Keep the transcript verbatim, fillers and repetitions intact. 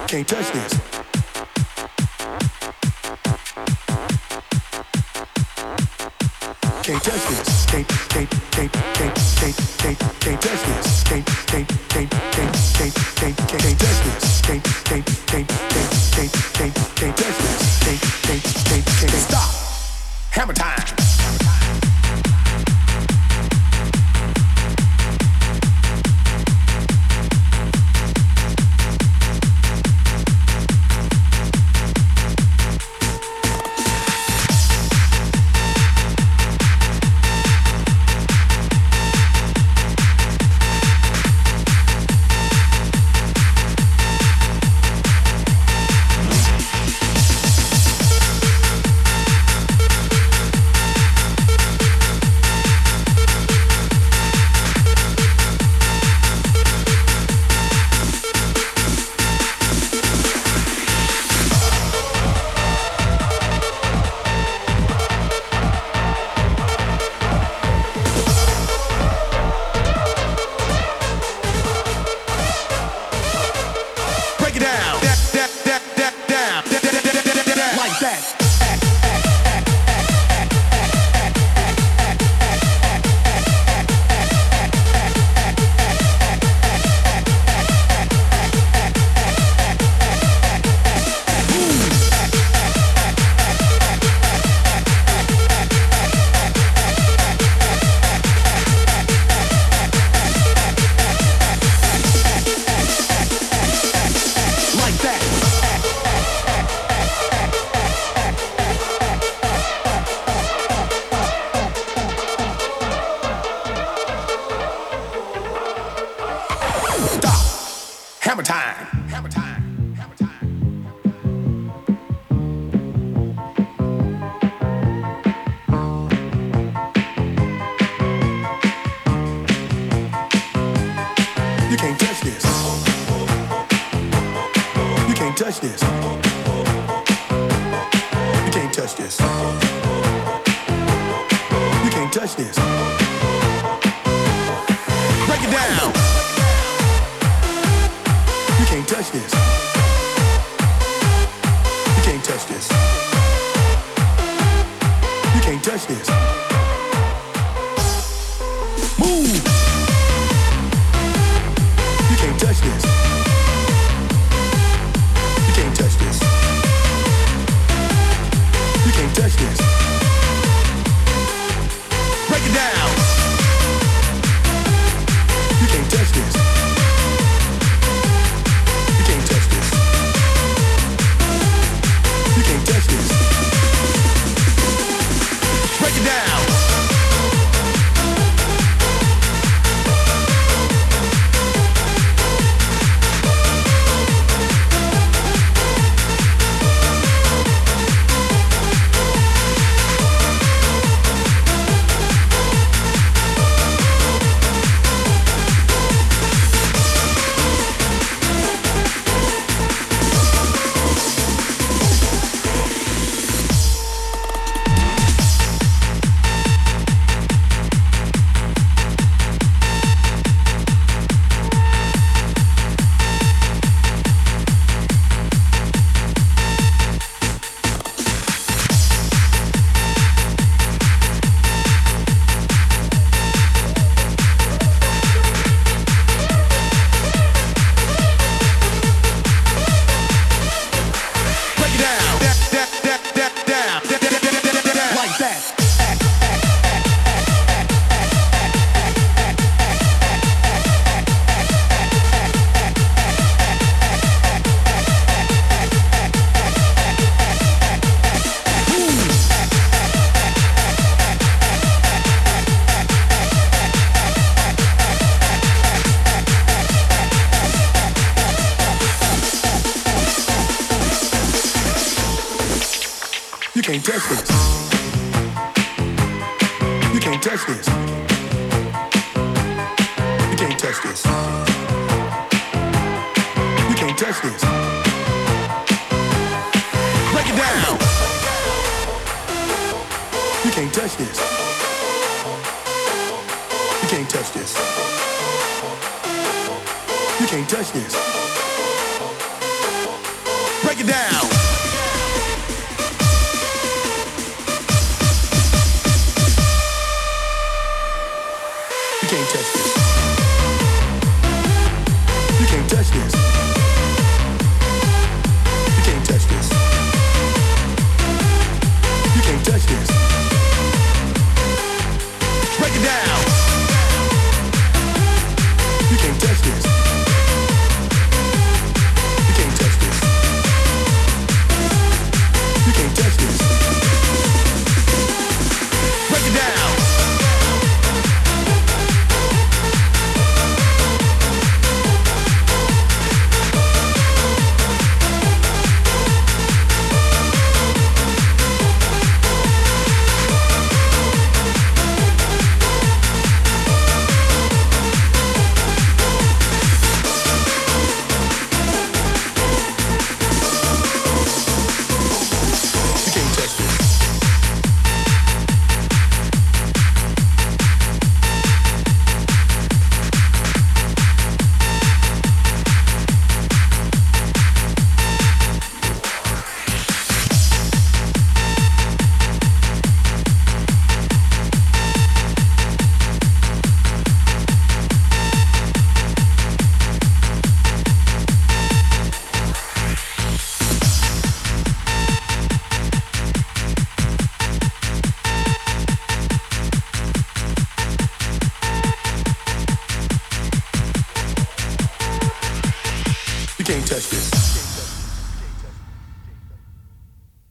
Can't touch this. Can't touch this. Can't, can't, can't, can't, can't, can't, can't touch this. Can't, can't, can't, can't, can't, can't, can't touch this. Can't, can't, can't, can't, can't, can't, can't touch this. Can't, can't, can't, can't, stop. Hammer time. Hammer time. Hammer time. Hammer time. You can't touch this. You can't touch this. You can't touch this. You can't touch this. Break it down. You can't touch this. You can't touch this. You can't touch this. Move. You can't touch this. You can't touch this. You can't touch this. Break it down. You can't touch this. You can't touch this. You can't touch this. Break it down. You can't touch this. You can't touch this. You can't touch this. You can't touch this. Break it down. You can't touch this. You can't touch this. You can't touch this. down. You can't touch this. You can't touch this. You can't touch this. You can't touch this. Break it down. You can't touch this. You can't touch this. You can't touch this. Break it down. You can't touch this.